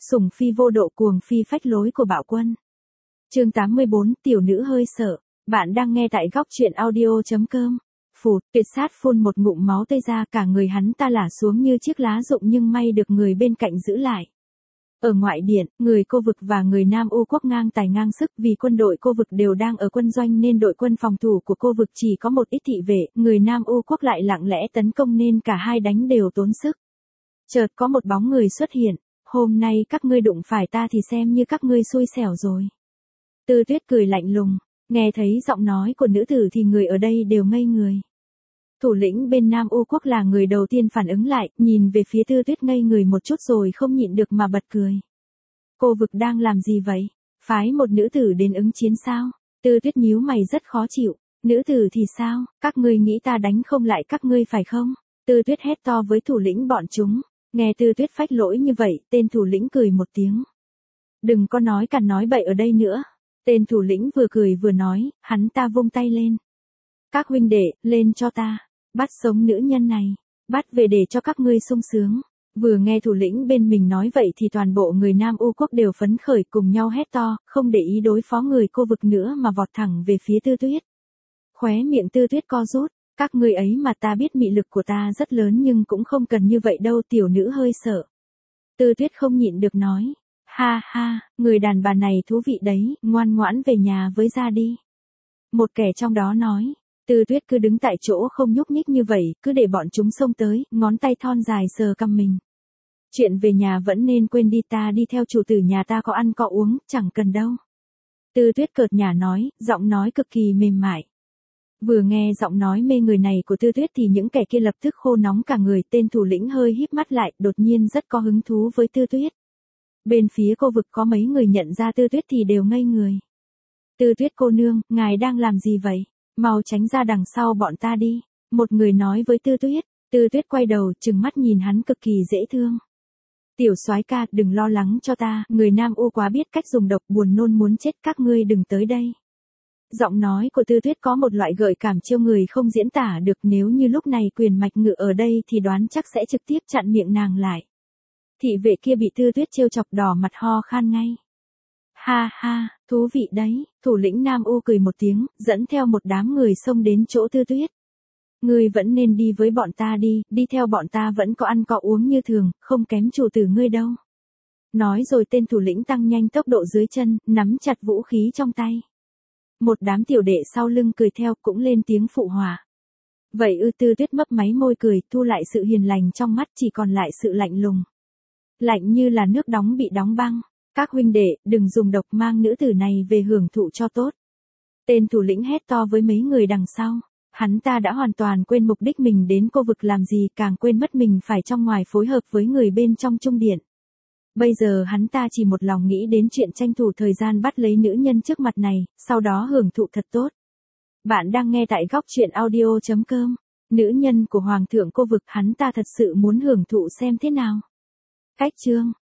Sủng phi vô độ cuồng phi phách lối của bạo quân. Chương 84, tiểu nữ hơi sợ. Bạn đang nghe tại góc truyện audio.com. Phụt, Kiệt Sát phun một ngụm máu tươi ra, cả người hắn ta lả xuống như chiếc lá rụng nhưng may được người bên cạnh giữ lại. Ở ngoại điện, người Cô Vực và người Nam U Quốc ngang tài ngang sức, vì quân đội Cô Vực đều đang ở quân doanh nên đội quân phòng thủ của Cô Vực chỉ có một ít thị vệ, người Nam U Quốc lại lặng lẽ tấn công nên cả hai đánh đều tốn sức. Chợt có một bóng người xuất hiện, hôm nay các ngươi đụng phải ta thì xem như các ngươi xui xẻo rồi. Tư Tuyết cười lạnh lùng, nghe thấy giọng nói của nữ tử thì người ở đây đều ngây người. Thủ lĩnh bên Nam U Quốc là người đầu tiên phản ứng lại, nhìn về phía Tư Tuyết ngây người một chút rồi không nhịn được mà bật cười. Cô Vực đang làm gì vậy? Phái một nữ tử đến ứng chiến sao? Tư Tuyết nhíu mày rất khó chịu. Nữ tử thì sao? Các ngươi nghĩ ta đánh không lại các ngươi phải không? Tư Tuyết hét to với thủ lĩnh bọn chúng. Nghe Tư Tuyết phách lỗi như vậy, tên thủ lĩnh cười một tiếng. Đừng có nói cằn nói bậy ở đây nữa. Tên thủ lĩnh vừa cười vừa nói, hắn ta vung tay lên. Các huynh đệ, lên cho ta. Bắt sống nữ nhân này. Bắt về để cho các ngươi sung sướng. Vừa nghe thủ lĩnh bên mình nói vậy thì toàn bộ người Nam U Quốc đều phấn khởi cùng nhau hét to, không để ý đối phó người Cô Vực nữa mà vọt thẳng về phía Tư Tuyết. Khóe miệng Tư Tuyết co rút. Các ngươi ấy mà ta biết mị lực của ta rất lớn nhưng cũng không cần như vậy đâu, tiểu nữ hơi sợ. Tư Tuyết không nhịn được nói. Ha ha, người đàn bà này thú vị đấy, ngoan ngoãn về nhà với ra đi. Một kẻ trong đó nói. Tư Tuyết cứ đứng tại chỗ không nhúc nhích như vậy, cứ để bọn chúng xông tới, ngón tay thon dài sờ cằm mình. Chuyện về nhà vẫn nên quên đi, ta đi theo chủ tử nhà ta có ăn có uống, chẳng cần đâu. Tư Tuyết cợt nhả nói, giọng nói cực kỳ mềm mại. Vừa nghe giọng nói mê người này của Tư Tuyết thì những kẻ kia lập tức khô nóng cả người, tên thủ lĩnh hơi híp mắt lại, đột nhiên rất có hứng thú với Tư Tuyết. Bên phía Cô Vực có mấy người nhận ra Tư Tuyết thì đều ngây người. Tư Tuyết cô nương, ngài đang làm gì vậy? Mau tránh ra đằng sau bọn ta đi. Một người nói với Tư Tuyết. Tư Tuyết quay đầu, trừng mắt nhìn hắn cực kỳ dễ thương. Tiểu soái ca, đừng lo lắng cho ta, người Nam U quá biết cách dùng độc, buồn nôn muốn chết, các ngươi đừng tới đây. Giọng nói của Tư Tuyết có một loại gợi cảm chiêu người không diễn tả được, nếu như lúc này Quyền Mạch Ngự ở đây thì đoán chắc sẽ trực tiếp chặn miệng nàng lại. Thị vệ kia bị Tư Tuyết trêu chọc đỏ mặt ho khan ngay. Ha ha, thú vị đấy, thủ lĩnh Nam U cười một tiếng, dẫn theo một đám người xông đến chỗ Tư Tuyết. Ngươi vẫn nên đi với bọn ta đi theo bọn ta vẫn có ăn có uống như thường, không kém chủ tử ngươi đâu. Nói rồi tên thủ lĩnh tăng nhanh tốc độ dưới chân, nắm chặt vũ khí trong tay. Một đám tiểu đệ sau lưng cười theo cũng lên tiếng phụ họa. Vậy Tư Tuyết mấp máy môi cười, thu lại sự hiền lành trong mắt, chỉ còn lại sự lạnh lùng. Lạnh như là nước đóng bị đóng băng. Các huynh đệ, đừng dùng độc, mang nữ tử này về hưởng thụ cho tốt. Tên thủ lĩnh hét to với mấy người đằng sau. Hắn ta đã hoàn toàn quên mục đích mình đến Cô Vực làm gì, càng quên mất mình phải trong ngoài phối hợp với người bên trong trung điện. Bây giờ hắn ta chỉ một lòng nghĩ đến chuyện tranh thủ thời gian bắt lấy nữ nhân trước mặt này, sau đó hưởng thụ thật tốt. Bạn đang nghe tại góc truyện audio.com. Nữ nhân của Hoàng thượng Cô Vực, hắn ta thật sự muốn hưởng thụ xem thế nào. Cách chương